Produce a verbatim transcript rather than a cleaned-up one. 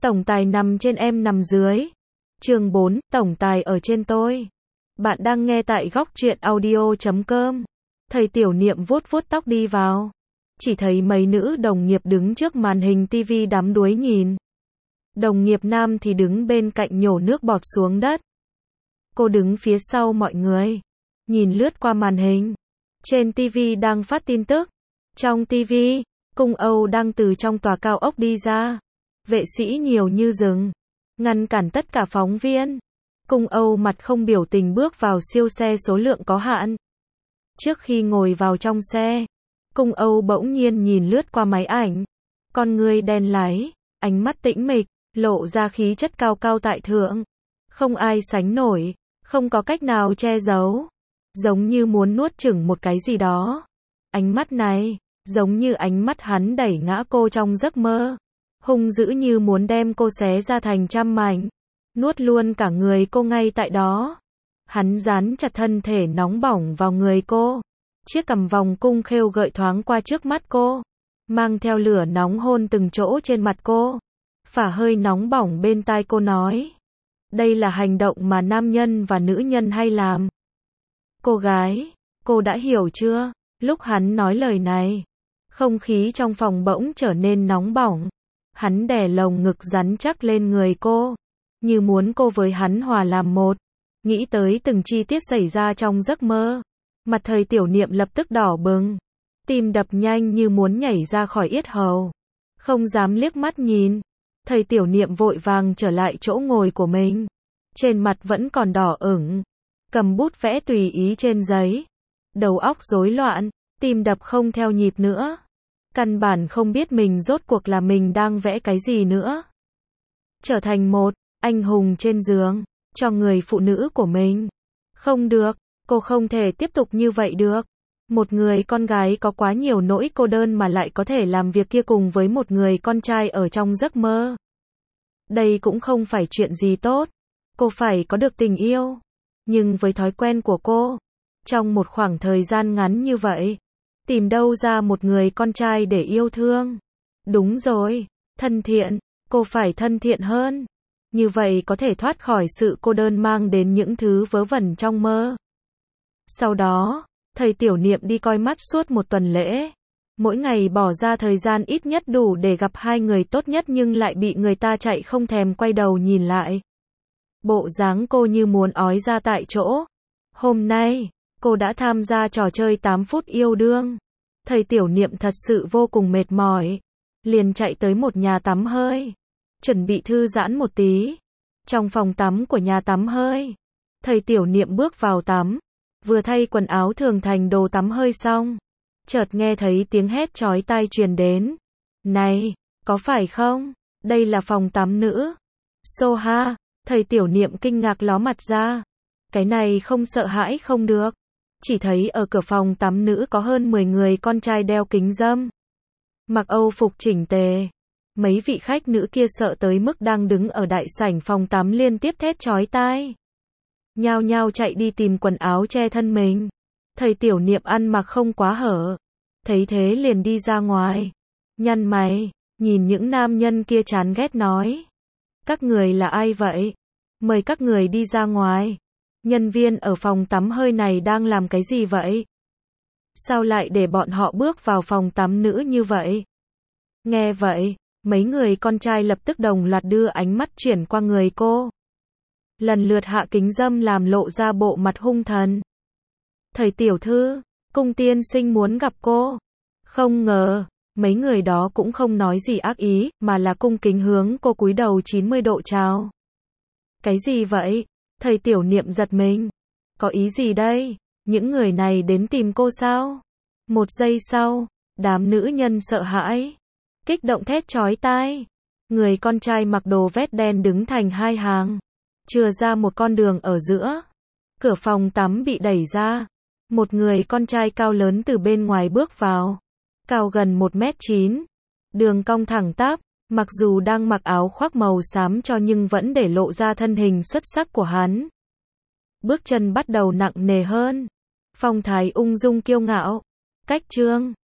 Tổng tài nằm trên em nằm dưới. Chương bốn, tổng tài ở trên tôi. Bạn đang nghe tại góc truyện audio chấm com. Thầy Tiểu Niệm vuốt vuốt tóc đi vào. Chỉ thấy mấy nữ đồng nghiệp đứng trước màn hình tivi đắm đuối nhìn. Đồng nghiệp nam thì đứng bên cạnh nhổ nước bọt xuống đất. Cô đứng phía sau mọi người, nhìn lướt qua màn hình. Trên tivi đang phát tin tức. Trong tivi, Cung Âu đang từ trong tòa cao ốc đi ra. Vệ sĩ nhiều như rừng, ngăn cản tất cả phóng viên. Cung Âu mặt không biểu tình bước vào siêu xe số lượng có hạn. Trước khi ngồi vào trong xe, Cung Âu bỗng nhiên nhìn lướt qua máy ảnh. Con người đen láy, ánh mắt tĩnh mịch, lộ ra khí chất cao cao tại thượng. Không ai sánh nổi, không có cách nào che giấu. Giống như muốn nuốt chửng một cái gì đó. Ánh mắt này, giống như ánh mắt hắn đẩy ngã cô trong giấc mơ. Hung dữ như muốn đem cô xé ra thành trăm mảnh. Nuốt luôn cả người cô ngay tại đó. Hắn dán chặt thân thể nóng bỏng vào người cô. Chiếc cằm vòng cung khêu gợi thoáng qua trước mắt cô. Mang theo lửa nóng hôn từng chỗ trên mặt cô. Phả hơi nóng bỏng bên tai cô nói. Đây là hành động mà nam nhân và nữ nhân hay làm. Cô gái, cô đã hiểu chưa? Lúc hắn nói lời này, không khí trong phòng bỗng trở nên nóng bỏng. Hắn đè lồng ngực rắn chắc lên người cô, như muốn cô với hắn hòa làm một. Nghĩ tới từng chi tiết xảy ra trong giấc mơ, mặt thầy Tiểu Niệm lập tức đỏ bừng, tim đập nhanh như muốn nhảy ra khỏi yết hầu. Không dám liếc mắt nhìn, thầy Tiểu Niệm vội vàng trở lại chỗ ngồi của mình. Trên mặt vẫn còn đỏ ửng, cầm bút vẽ tùy ý trên giấy. Đầu óc rối loạn, tim đập không theo nhịp nữa. Căn bản không biết mình rốt cuộc là mình đang vẽ cái gì nữa. Trở thành một anh hùng trên giường, cho người phụ nữ của mình. Không được, cô không thể tiếp tục như vậy được. Một người con gái có quá nhiều nỗi cô đơn mà lại có thể làm việc kia cùng với một người con trai ở trong giấc mơ. Đây cũng không phải chuyện gì tốt. Cô phải có được tình yêu. Nhưng với thói quen của cô, trong một khoảng thời gian ngắn như vậy, tìm đâu ra một người con trai để yêu thương. Đúng rồi, thân thiện, cô phải thân thiện hơn. Như vậy có thể thoát khỏi sự cô đơn mang đến những thứ vớ vẩn trong mơ. Sau đó, thầy Tiểu Niệm đi coi mắt suốt một tuần lễ. Mỗi ngày bỏ ra thời gian ít nhất đủ để gặp hai người tốt nhất nhưng lại bị người ta chạy không thèm quay đầu nhìn lại. Bộ dáng cô như muốn ói ra tại chỗ. Hôm nay, cô đã tham gia trò chơi tám phút yêu đương. Thầy Tiểu Niệm thật sự vô cùng mệt mỏi. Liền chạy tới một nhà tắm hơi. Chuẩn bị thư giãn một tí. Trong phòng tắm của nhà tắm hơi, thầy Tiểu Niệm bước vào tắm. Vừa thay quần áo thường thành đồ tắm hơi xong, chợt nghe thấy tiếng hét chói tai truyền đến. Này, có phải không? Đây là phòng tắm nữ. Soha, thầy Tiểu Niệm kinh ngạc ló mặt ra. Cái này không sợ hãi không được. Chỉ thấy ở cửa phòng tắm nữ có hơn mười người con trai đeo kính râm, mặc Âu phục chỉnh tề. Mấy vị khách nữ kia sợ tới mức đang đứng ở đại sảnh phòng tắm liên tiếp thét chói tai. Nhao nhao chạy đi tìm quần áo che thân mình. Thầy Tiểu Niệm ăn mặc không quá hở. Thấy thế liền đi ra ngoài. Nhăn mày, nhìn những nam nhân kia chán ghét nói. Các người là ai vậy? Mời các người đi ra ngoài. Nhân viên ở phòng tắm hơi này đang làm cái gì vậy? Sao lại để bọn họ bước vào phòng tắm nữ như vậy? Nghe vậy, mấy người con trai lập tức đồng loạt đưa ánh mắt chuyển qua người cô. Lần lượt hạ kính râm làm lộ ra bộ mặt hung thần. Thầy tiểu thư, Cung tiên sinh muốn gặp cô. Không ngờ, mấy người đó cũng không nói gì ác ý, mà là cung kính hướng cô cúi đầu chín mươi độ chào. Cái gì vậy? Thầy Tiểu Niệm giật mình. Có ý gì đây? Những người này đến tìm cô sao? Một giây sau, đám nữ nhân sợ hãi, kích động thét chói tai. Người con trai mặc đồ vest đen đứng thành hai hàng, chừa ra một con đường ở giữa. Cửa phòng tắm bị đẩy ra. Một người con trai cao lớn từ bên ngoài bước vào. Cao gần một mét chín. Đường cong thẳng tắp. Mặc dù đang mặc áo khoác màu xám cho nhưng vẫn để lộ ra thân hình xuất sắc của hắn. Bước chân bắt đầu nặng nề hơn. Phong thái ung dung kiêu ngạo. Cách chương